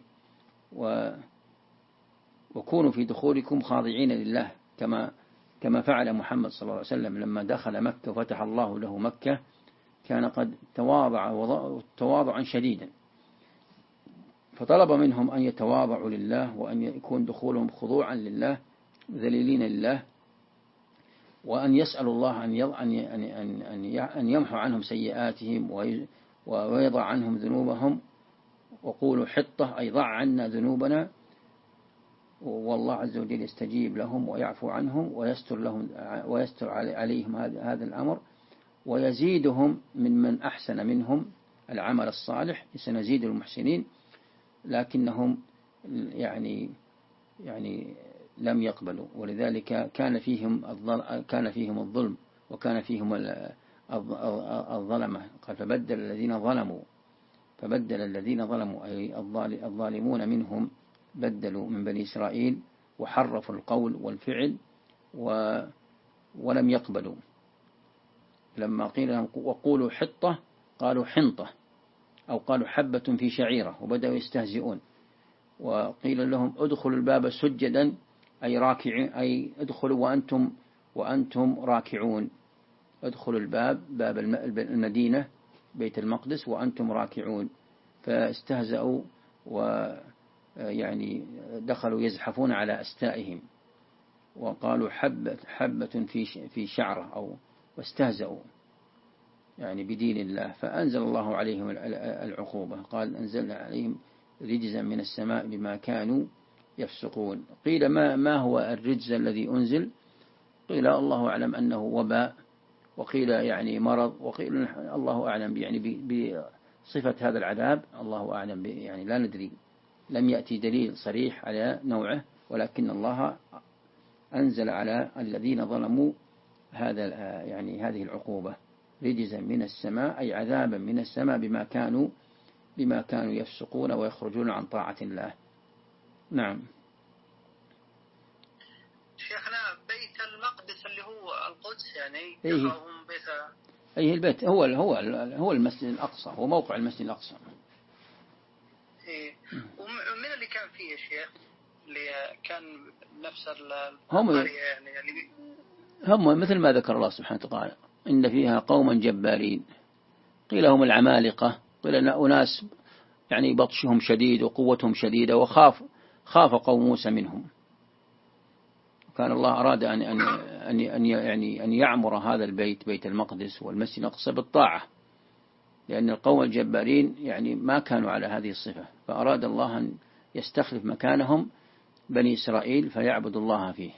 وكونوا في دخولكم خاضعين لله كما فعل محمد صلى الله عليه وسلم لما دخل مكة وفتح الله له مكة، كان قد تواضعا شديدا، فطلب منهم أن يتواضعوا لله وأن يكون دخولهم خضوعا لله ذليلين لله، وأن يسألوا الله أن يمحو عنهم سيئاتهم ويضع عنهم ذنوبهم. وقولوا حطة، أي ضع عنا ذنوبنا، والله عز وجل يستجيب لهم ويعفو عنهم ويستر عليهم هذا الأمر، ويزيدهم من أحسن منهم العمل الصالح، سنزيد المحسنين. لكنهم يعني لم يقبلوا، ولذلك كان فيهم الظلم وكان فيهم الظلمة. قال فبدل الذين ظلموا أي الظالمون منهم بدلوا من بني إسرائيل وحرفوا القول والفعل ولم يقبلوا. لما قيل لهم وقولوا حطة قالوا حنطة، أو قالوا حبة في شعيرة، وبدأوا يستهزئون. وقيل لهم ادخلوا الباب سجدا، أي ادخلوا وأنتم راكعون، ادخلوا باب المدينة بيت المقدس وأنتم راكعون. فاستهزأوا ويعني دخلوا يزحفون على أستائهم، وقالوا حبة في شعرة، أو واستهزأوا يعني بدين الله. فأنزل الله عليهم العقوبة، قال أنزلنا عليهم رجزا من السماء بما كانوا يفسقون. قيل ما هو الرجز الذي أنزل؟ قيل الله أعلم أنه وباء، وقيل يعني مرض، وقيل الله أعلم يعني بصفة هذا العذاب، الله أعلم يعني لا ندري، لم يأتي دليل صريح على نوعه، ولكن الله أنزل على الذين ظلموا هذه العقوبة رجزا من السماء، أي عذابا من السماء بما كانوا يفسقون ويخرجون عن طاعة الله. نعم. شيخنا، بيت المقدس اللي هو القدس القدس يعني يقرأهم بيت. أي البيت هو المسجد الأقصى، هو موقع المسجد الأقصى. إيه. ومن اللي كان فيه يا شيخ اللي كان نفس هم القرية يعني هم مثل ما ذكر الله سبحانه وتعالى إن فيها قوما جبارين، قيل هم العمالقة، قيل أناس يعني بطشهم شديد وقوتهم شديدة، خاف قوم موسى منهم. كان الله أراد أن يعمر هذا البيت، بيت المقدس والمسجد الأقصى بالطاعة، لأن القوم الجبارين يعني ما كانوا على هذه الصفة، فأراد الله أن يستخلف مكانهم بني إسرائيل فيعبد الله فيه.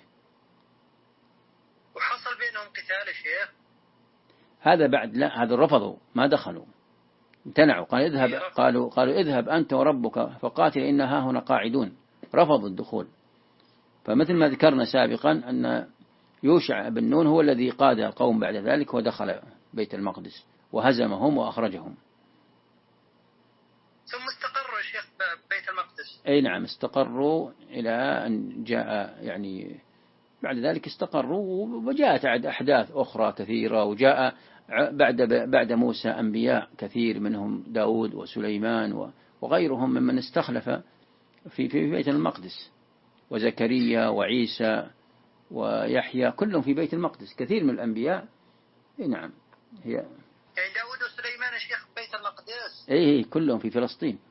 وحصل بينهم قتال يا شيخ؟ هذا بعد، لا، هذا رفضوا، ما دخلوا، امتنعوا، قالوا اذهب أنت وربك فقاتل إنها هنا قاعدون، رفضوا الدخول. فمثل ما ذكرنا سابقا أن يوشع بن نون هو الذي قاد القوم بعد ذلك ودخل بيت المقدس وهزمهم وأخرجهم. ثم استقروا يا شيخ بيت المقدس. أي نعم، استقروا إلى أن جاء يعني بعد ذلك استقروا، وجاءت أحداث أخرى كثيرة، وجاء بعد موسى أنبياء كثير منهم داود وسليمان وغيرهم ممن استخلف في بيت المقدس، وزكريا وعيسى ويحيى كلهم في بيت المقدس، كثير من الأنبياء. نعم، يعني داود وسليمان يا شيخ بيت المقدس. إيه كلهم في فلسطين.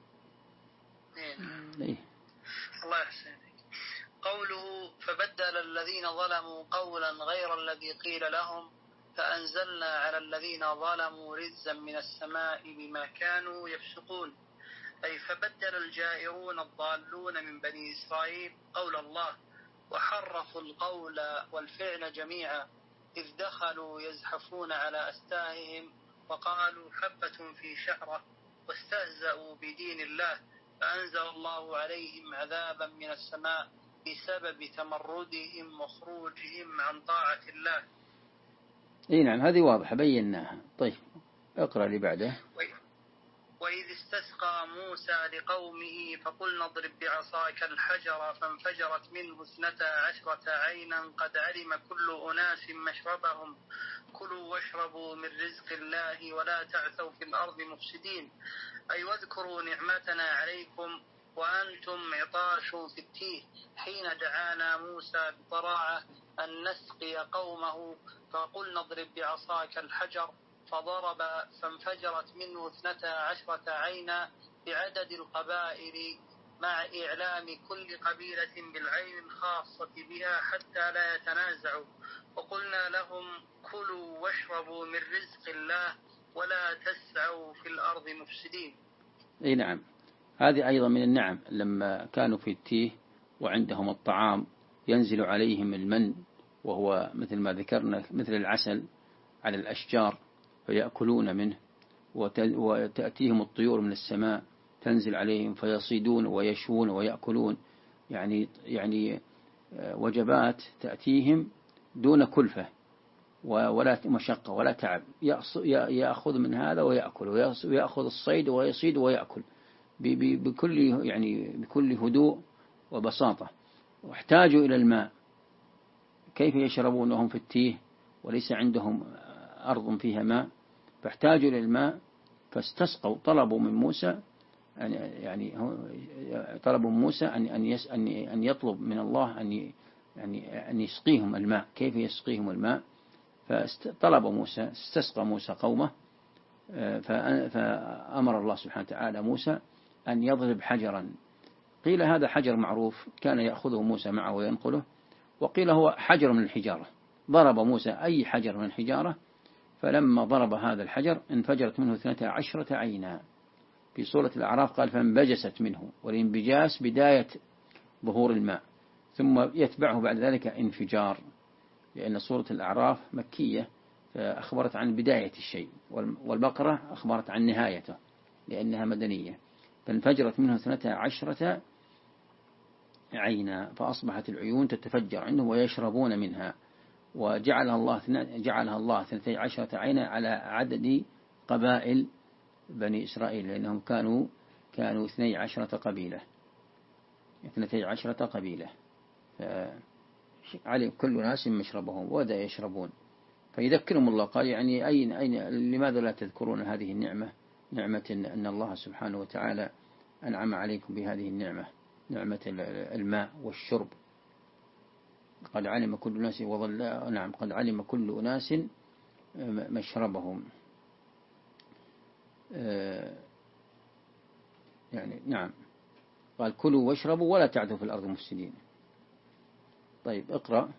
إيه. الله يحسن. قوله فبدل الذين ظلموا قولا غير الذي قيل لهم فأنزلنا على الذين ظلموا رجزا من السماء بما كانوا يفسقون. أي فبدل الجائرون الضالون من بني إسرائيل قول الله وحرفوا القول والفعل جميعا إذ دخلوا يزحفون على أستاههم وقالوا حبة في شعرة واستهزأوا بدين الله فأنزل الله عليهم عذابا من السماء بسبب تمردهم وخروجهم عن طاعة الله. إيه نعم، هذه واضحة بيناها. طيب اقرأ لي بعده. وإذ استسقى موسى لقومه فقلنا اضرب بعصاك الحجر فانفجرت منه 12 عينا قد علم كل أناس مشربهم كلوا واشربوا من رزق الله ولا تعثوا في الأرض مفسدين. أي واذكروا نعمتنا عليكم وأنتم عطاش في التيه حين دعانا موسى بطراعة أن نسقي قومه فقلنا اضرب بعصاك الحجر فضرب فانفجرت منه 12 عينا بعدد القبائل مع إعلام كل قبيلة بالعين الخاصة بها حتى لا يتنازعوا وقلنا لهم كلوا واشربوا من رزق الله ولا تسعوا في الأرض مفسدين. أي نعم، هذه أيضا من النعم، لما كانوا في التيه وعندهم الطعام ينزل عليهم المن وهو مثل ما ذكرنا مثل العسل على الأشجار فيأكلون منه، وتأتيهم الطيور من السماء تنزل عليهم فيصيدون ويشوون ويأكلون، يعني وجبات تأتيهم دون كلفة ولا مشقة ولا تعب، يأخذ من هذا ويأكل، ويأخذ الصيد ويصيد ويأكل بكل هدوء وبساطة. واحتاجوا إلى الماء، كيف يشربون وهم في التيه وليس عندهم أرض فيها ماء؟ فاحتاجوا إلى الماء فاستسقوا، طلبوا من موسى أن يطلب من الله أن يسقيهم الماء. كيف يسقيهم الماء؟ فطلب موسى، استسقى موسى قومه، فأمر الله سبحانه وتعالى موسى أن يضرب حجرا. قيل هذا حجر معروف كان يأخذه موسى معه وينقله، وقيل هو حجر من الحجارة. ضرب موسى أي حجر من الحجارة، فلما ضرب هذا الحجر انفجرت منه 12 عينا. في سورة الأعراف قال فانبجست منه، والانبجاس بداية ظهور الماء، ثم يتبعه بعد ذلك انفجار، لأن سورة الأعراف مكية فأخبرت عن بداية الشيء، والبقرة أخبرت عن نهايته لأنها مدنية. فانفجرت منه 12 عينا فأصبحت العيون تتفجر عندهم ويشربون منها، وجعلها الله 12 عينا على عدد قبائل بني إسرائيل، لأنهم كانوا 12 قبيلة، 12 قبيلة، علم كل ناس مشربهم وبدأ يشربون. فيذكرهم الله قال يعني أين لماذا لا تذكرون هذه النعمة، نعمة أن الله سبحانه وتعالى أنعم عليكم بهذه النعمة، نعمة الماء والشرب. قد علم كل أناس نعم قد علم كل أناس مشربهم. يعني نعم قال كلوا واشربوا ولا تعثوا في الأرض مفسدين. طيب اقرأ.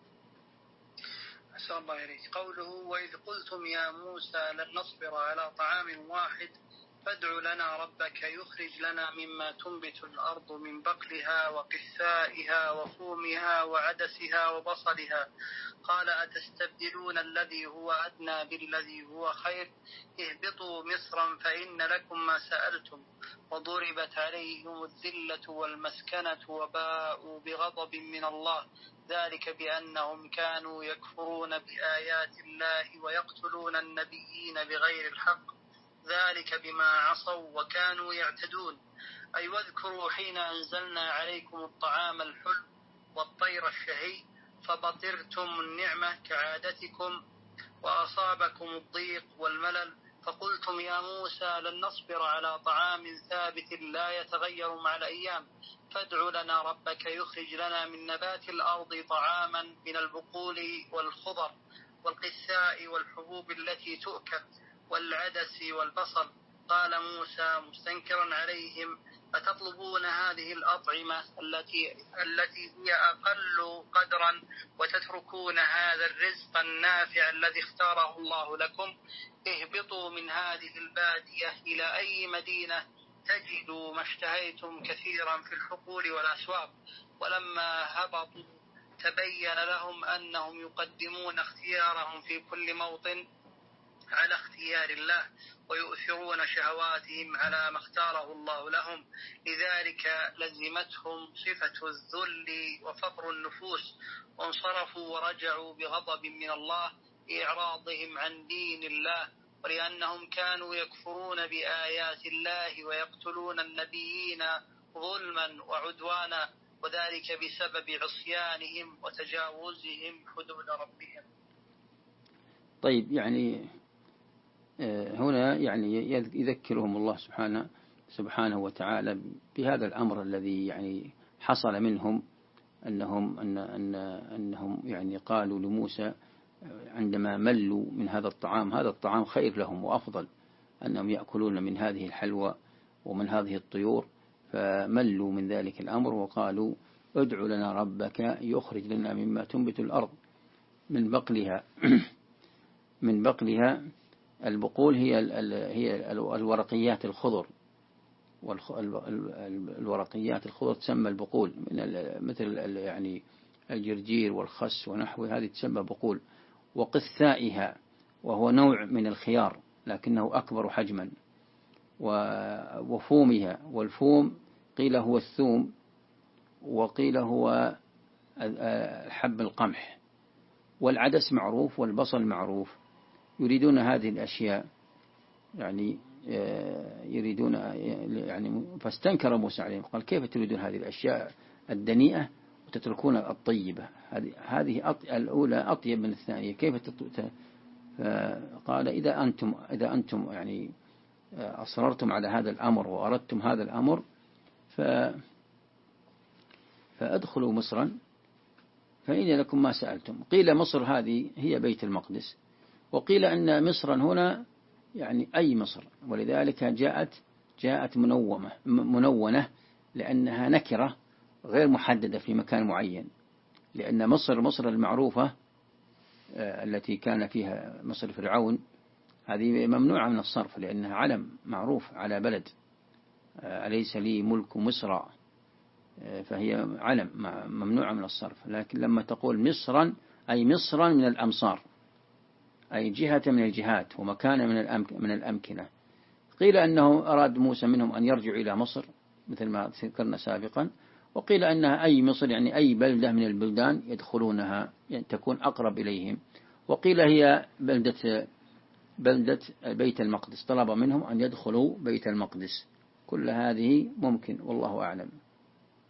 أحسن الله إليك. قوله وإذ قلتم يا موسى لن نصبر على طعام واحد فادع لنا ربك يخرج لنا مما تنبت الأرض من بقلها وقثائها وفومها وعدسها وبصلها قال أتستبدلون الذي هو أدنى بالذي هو خير اهبطوا مصرا فإن لكم ما سألتم وضربت عليهم الذلة والمسكنة وباءوا بغضب من الله ذلك بأنهم كانوا يكفرون بآيات الله ويقتلون النبيين بغير الحق ذلك بما عصوا وكانوا يعتدون. أي واذكروا حين أنزلنا عليكم الطعام الحلو والطير الشهي فبطرتم النعمة كعادتكم وأصابكم الضيق والملل فقلتم يا موسى لن نصبر على طعام ثابت لا يتغير مع الأيام فادع لنا ربك يخرج لنا من نبات الأرض طعاما من البقول والخضر والقثاء والحبوب التي تؤكل والعدس والبصل. قال موسى مستنكرا عليهم أتطلبون هذه الأطعمة التي هي أقل قدرا وتتركون هذا الرزق النافع الذي اختاره الله لكم اهبطوا من هذه البادية إلى أي مدينة تجدوا ما اشتهيتم كثيرا في الحقول والأسواق. ولما هبطوا تبين لهم أنهم يقدمون اختيارهم في كل موطن على اختيار الله ويؤثرون شهواتهم على ما اختاره الله لهم لذلك لزمتهم صفة الذل وفقر النفوس وانصرفوا ورجعوا بغضب من الله لإعراضهم عن دين الله ولأنهم كانوا يكفرون بآيات الله ويقتلون النبيين ظلما وعدوانا وذلك بسبب عصيانهم وتجاوزهم حدود ربهم. طيب يعني هنا يعني يذكرهم الله سبحانه وتعالى بهذا الأمر الذي يعني حصل منهم أنهم يعني قالوا لموسى عندما ملوا من هذا الطعام خير لهم وأفضل أنهم يأكلون من هذه الحلوى ومن هذه الطيور فملوا من ذلك الأمر وقالوا ادع لنا ربك يخرج لنا مما تنبت الأرض من بقلها البقول هي الورقيات الخضر والورقيات الخضر تسمى البقول مثل يعني الجرجير والخس ونحوه هذه تسمى بقول وقثائها وهو نوع من الخيار لكنه أكبر حجما وفومها والفوم قيل هو الثوم وقيل هو حب القمح والعدس معروف والبصل معروف يريدون هذه الأشياء يعني يريدون يعني فاستنكر موسى عليهم قال كيف تريدون هذه الأشياء الدنيئة وتتركون الطيبة هذه الأولى أطيب من الثانية كيف قال إذا أنتم يعني أصررتم على هذا الأمر وأردتم هذا الأمر فأدخلوا مصرا فإن لكم ما سألتم. قيل مصر هذه هي بيت المقدس وقيل أن مصرا هنا يعني أي مصر ولذلك جاءت منونة لأنها نكرة غير محددة في مكان معين لأن مصر المعروفة التي كان فيها مصر فرعون هذه ممنوعة من الصرف لأنها علم معروف على بلد أليس لي ملك مصر فهي علم ممنوعة من الصرف لكن لما تقول مصرا أي مصرا من الأمصار أي جهة من الجهات ومكان من الأمكنة. قيل أنه أراد موسى منهم أن يرجعوا إلى مصر مثل ما ذكرنا سابقا وقيل أنها أي مصر يعني أي بلدة من البلدان يدخلونها يعني تكون أقرب إليهم وقيل هي بلدة بيت المقدس طلب منهم أن يدخلوا بيت المقدس كل هذه ممكن والله أعلم.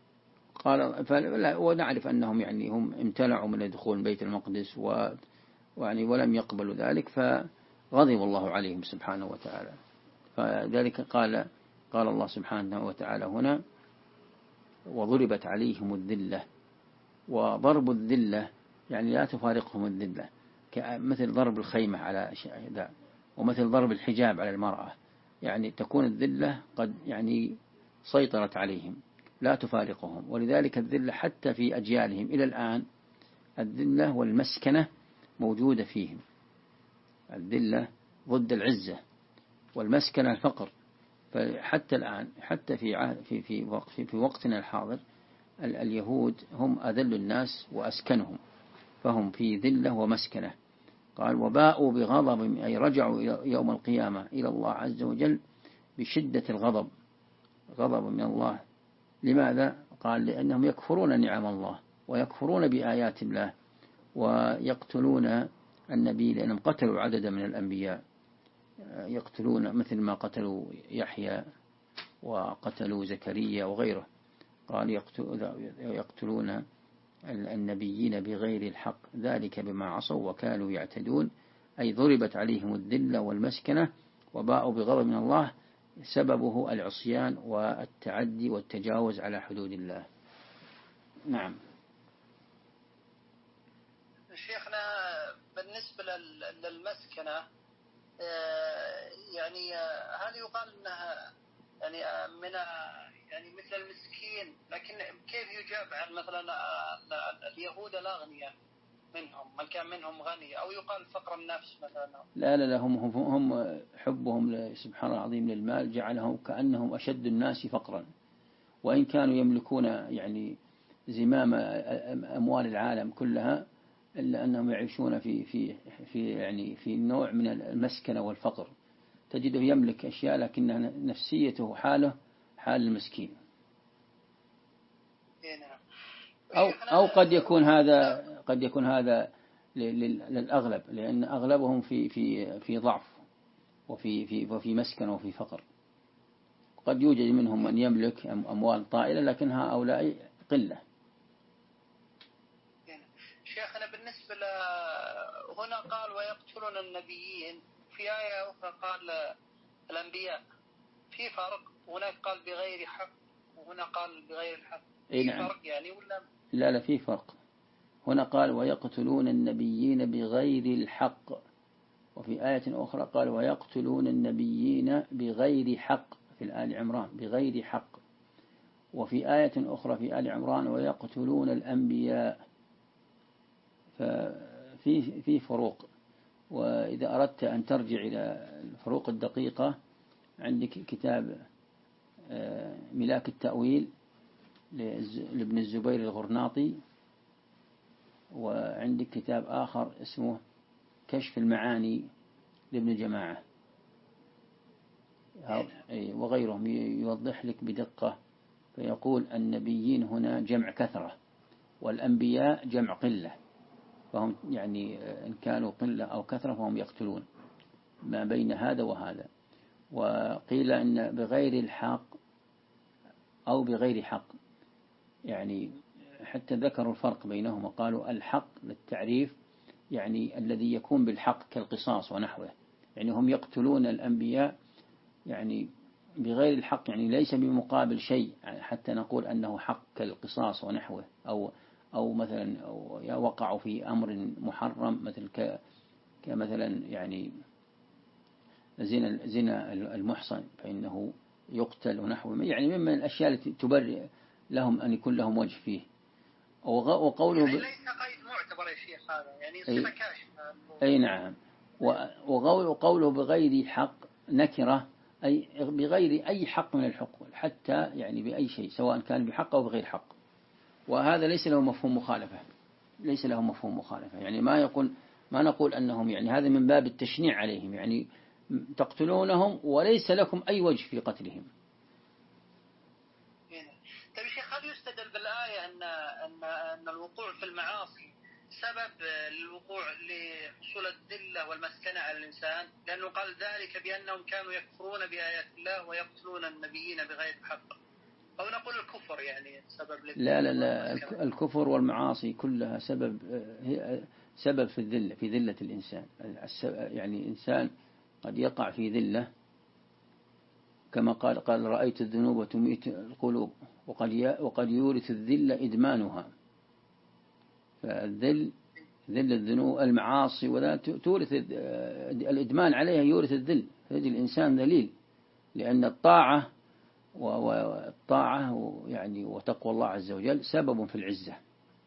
قال ونعرف أنهم يعني هم امتنعوا من الدخول بيت المقدس يعني ولم يقبلوا ذلك فغضب الله عليهم سبحانه وتعالى. فذلك قال الله سبحانه وتعالى هنا وضربت عليهم الذلة. وضرب الذلة يعني لا تفارقهم الذلة، مثل ضرب الخيمة على ذا، ومثل ضرب الحجاب على المرأة، يعني تكون الذلة قد يعني سيطرت عليهم لا تفارقهم. ولذلك الذلة حتى في أجيالهم إلى الآن الذلة والمسكنة موجودة فيهم. الذلة ضد العزة، والمسكنة الفقر. فحتى الآن حتى في وقتنا الحاضر اليهود هم أذل الناس وأسكنهم، فهم في ذلة ومسكنة. قال وباءوا بغضب، أي رجعوا يوم القيامة إلى الله عز وجل بشدة الغضب، غضب من الله. لماذا؟ قال لأنهم يكفرون نعم الله ويكفرون بآيات الله ويقتلون النبي، لأنهم قتلوا عددا من الأنبياء، يقتلون مثل ما قتلوا يحيى وقتلوا زكريا وغيره. قال يقتلون النبيين بغير الحق ذلك بما عصوا وكانوا يعتدون، أي ضربت عليهم الذلة والمسكنة وباءوا بغضب من الله سببه العصيان والتعدي والتجاوز على حدود الله. نعم. شيخنا بالنسبة للمسكنة يعني هل يقال أنها يعني من يعني مثل المسكين، لكن كيف يجاب عن مثلا اليهود الأغنياء منهم، من كان منهم غني، أو يقال فقر النفس مثلا؟ لا هم حبهم سبحان الله العظيم للمال جعلهم كأنهم أشد الناس فقرا، وإن كانوا يملكون يعني زمام أموال العالم كلها، إلا أنهم يعيشون في نوع من المسكنة والفقر. تجده يملك أشياء لكن نفسيته حاله حال المسكين. أو قد يكون هذا للأغلب، لأن أغلبهم في ضعف وفي مسكن وفي فقر. قد يوجد منهم من يملك أموال طائلة، لكن هؤلاء قلة. شيخنا بالنسبة هنا قال ويقتلون النبيين، في آية أخرى قال الأنبياء، في فرق؟ هناك قال بغير حق وهنا قال بغير الحق، في فرق يعني ولا؟ لا في فرق. هنا قال ويقتلون النبيين بغير الحق، وفي آية أخرى قال ويقتلون النبيين بغير حق في آل عمران بغير حق، وفي آية أخرى في آل عمران ويقتلون الأنبياء. ففي فروق، وإذا أردت أن ترجع إلى الفروق الدقيقة عندك كتاب ملاك التأويل لابن الزبير الغرناطي، وعندك كتاب آخر اسمه كشف المعاني لابن جماعة وغيرهم، يوضح لك بدقة. فيقول النبيين هنا جمع كثرة والأنبياء جمع قلة، فهم يعني إن كانوا قلة أو كثرة فهم يقتلون ما بين هذا وهذا. وقيل أن بغير الحق أو بغير حق، يعني حتى ذكروا الفرق بينهما، قالوا الحق للتعريف يعني الذي يكون بالحق كالقصاص ونحوه، يعني هم يقتلون الأنبياء يعني بغير الحق، يعني ليس بمقابل شيء حتى نقول أنه حق كالقصاص ونحوه، أو مثلا وقعوا في أمر محرم مثل كمثلا يعني زنا المحصن فإنه يقتل ونحوه، يعني مما الأشياء التي تبرئ لهم أن يكون لهم وجه فيه. وقوله يعني ليس قيد معتبر يا شيخ هذا، يعني صفة كاشفة. أي نعم. وقوله بغير حق نكرة، أي بغير أي حق من الحقوق، حتى يعني بأي شيء سواء كان بحق أو بغير حق. وهذا ليس له مفهوم مخالفة، يعني ما نقول أنهم يعني هذا من باب التشنيع عليهم، يعني تقتلونهم وليس لكم أي وجه في قتلهم. طيب شيخ، هل يستدل بالآية أن الوقوع في المعاصي سبب للوقوع لحصول الذلة والمسكنة على الإنسان؟ لأنه قال ذلك بأنهم كانوا يكفرون بآيات الله ويقتلون النبيين بغير حق، أو نقول الكفر يعني سبب لا الكفر والمعاصي كلها سبب في ذلة الإنسان. يعني الإنسان قد يقع في ذلة كما قال رأيت الذنوب تميت القلوب، وقد يورث الذل إدمانها. فالذل ذل الذنوب المعاصي ولا تورث الإدمان عليها، يورث الذل، يجي الإنسان ذليل. لأن الطاعة يعني وتقوى الله عز وجل سبب في العزة.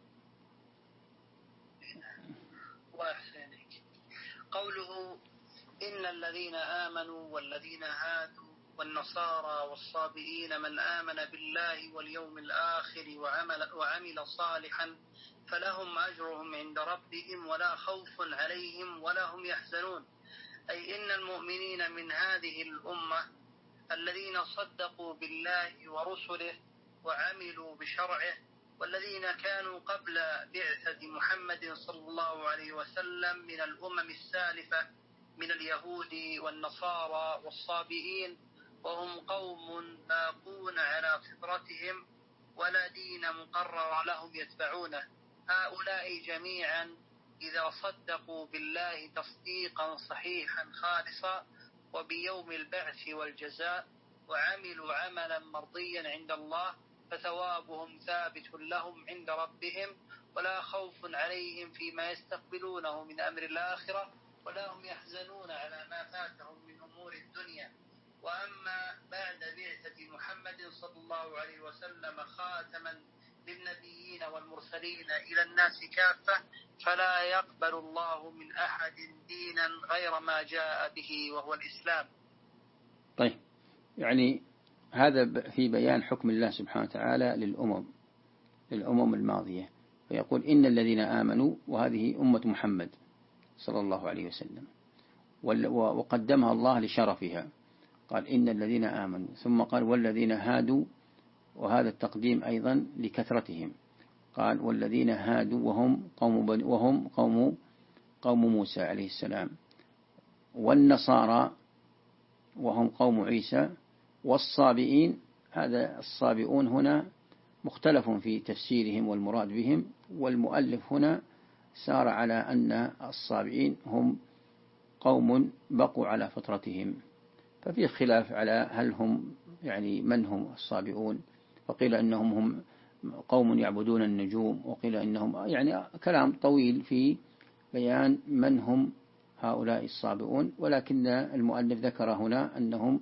وأحسنك. قوله إن الذين آمنوا والذين هادوا والنصارى والصابئين من آمن بالله واليوم الآخر وعمل صالحا فلهم أجرهم عند ربهم ولا خوف عليهم ولا هم يحزنون. أي إن المؤمنين من هذه الأمة الذين صدقوا بالله ورسله وعملوا بشرعه، والذين كانوا قبل بعثة محمد صلى الله عليه وسلم من الأمم السالفة من اليهود والنصارى والصابئين، وهم قوم باقون على فطرتهم ولا دين مقرر لهم يتبعونه. هؤلاء جميعا إذا صدقوا بالله تصديقا صحيحا خالصا وبيوم البعث والجزاء وعملوا عملا مرضيا عند الله فثوابهم ثابت لهم عند ربهم ولا خوف عليهم فيما يستقبلونه من أمر الآخرة ولا هم يحزنون على ما فاتهم من أمور الدنيا. وأما بعد بعثة محمد صلى الله عليه وسلم خاتما للنبيين والمرسلين إلى الناس كافة فلا يقبل الله من أحد دينا غير ما جاء به وهو الإسلام. طيب، يعني هذا في بيان حكم الله سبحانه وتعالى للأمم الماضية. فيقول إن الذين آمنوا، وهذه أمة محمد صلى الله عليه وسلم، وقدمها الله لشرفها، قال إن الذين آمنوا، ثم قال والذين هادوا، وهذا التقديم أيضا لكثرتهم، قال والذين هادوا وهم قوم موسى عليه السلام، والنصارى وهم قوم عيسى، والصابئين. هذا الصابئون هنا مختلف في تفسيرهم والمراد بهم، والمؤلف هنا سار على أن الصابئين هم قوم بقوا على فطرتهم. ففي خلاف على هل هم يعني من هم الصابئون، فقيل أنهم هم قوم يعبدون النجوم، وقيل أنهم يعني كلام طويل في بيان من هم هؤلاء الصابئون، ولكن المؤلف ذكر هنا أنهم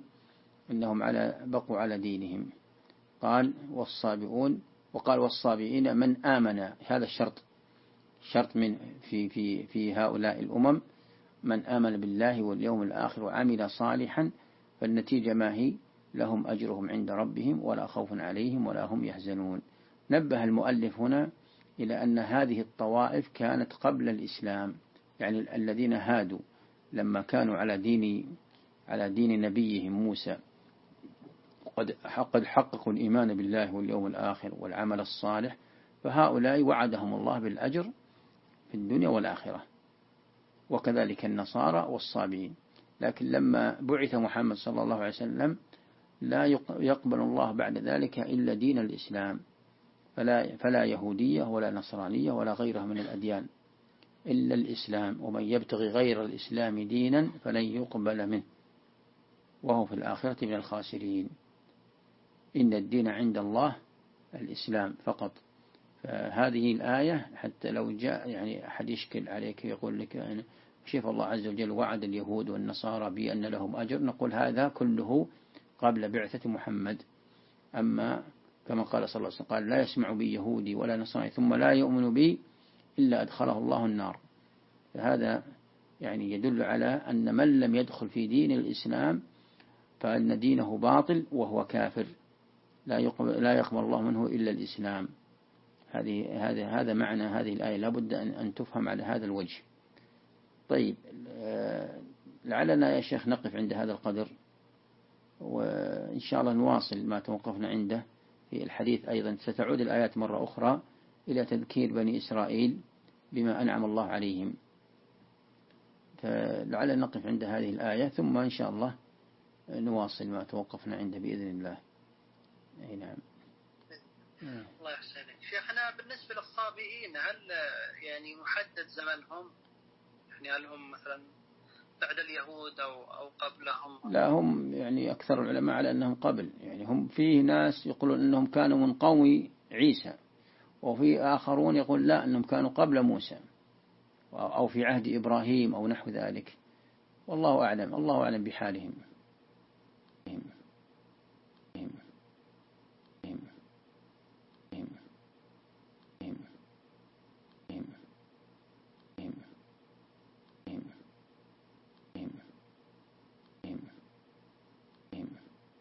بقوا على دينهم. قال والصابئون، وقال والصابئين من آمن. هذا شرط من في هؤلاء الأمم، من آمن بالله واليوم الآخر وعمل صالحا، فالنتيجة ما هي؟ لهم أجرهم عند ربهم ولا خوف عليهم ولا هم يحزنون. نبه المؤلف هنا إلى أن هذه الطوائف كانت قبل الإسلام، يعني الذين هادوا لما كانوا على دين نبيهم موسى قد حققوا الإيمان بالله واليوم الآخر والعمل الصالح، فهؤلاء وعدهم الله بالأجر في الدنيا والآخرة، وكذلك النصارى والصابئين. لكن لما بعث محمد صلى الله عليه وسلم لا يقبل الله بعد ذلك إلا دين الإسلام، فلا يهودية ولا نصرانية ولا غيرها من الأديان إلا الإسلام، ومن يبتغي غير الإسلام دينا فلن يقبل منه وهو في الآخرة من الخاسرين. إن الدين عند الله الإسلام فقط. فهذه الآية حتى لو جاء يعني أحد يشكل عليك يقول لك يعني شوف الله عز وجل وعد اليهود والنصارى بأن لهم أجر، نقول هذا كله قبل بعثة محمد. أما كما قال صلى الله عليه وسلم قال لا يسمع بي يهودي ولا نصراني ثم لا يؤمن بي إلا أدخله الله النار. فهذا يعني يدل على أن من لم يدخل في دين الإسلام فإن دينه باطل وهو كافر، لا يقبل الله منه إلا الإسلام. هذا معنى هذه الآية، لا بد أن تفهم على هذا الوجه. طيب، لعلنا يا شيخ نقف عند هذا القدر، وإن شاء الله نواصل ما توقفنا عنده في الحديث. أيضا ستعود الآيات مرة أخرى إلى تذكير بني إسرائيل بما أنعم الله عليهم، فلعلنا نقف عند هذه الآية ثم إن شاء الله نواصل ما توقفنا عنده بإذن الله. أي نعم. الله يحسن عليك شيخنا. بالنسبة للصابئين هل يعني محدد زمنهم؟ يعني هل هم مثلا بعد اليهود أو قبلهم؟ لا، هم يعني أكثر العلماء على أنهم قبل. يعني هم فيه ناس يقولون أنهم كانوا من قوم عيسى، وفي آخرون يقول لا أنهم كانوا قبل موسى أو في عهد إبراهيم أو نحو ذلك. والله أعلم، الله أعلم بحالهم.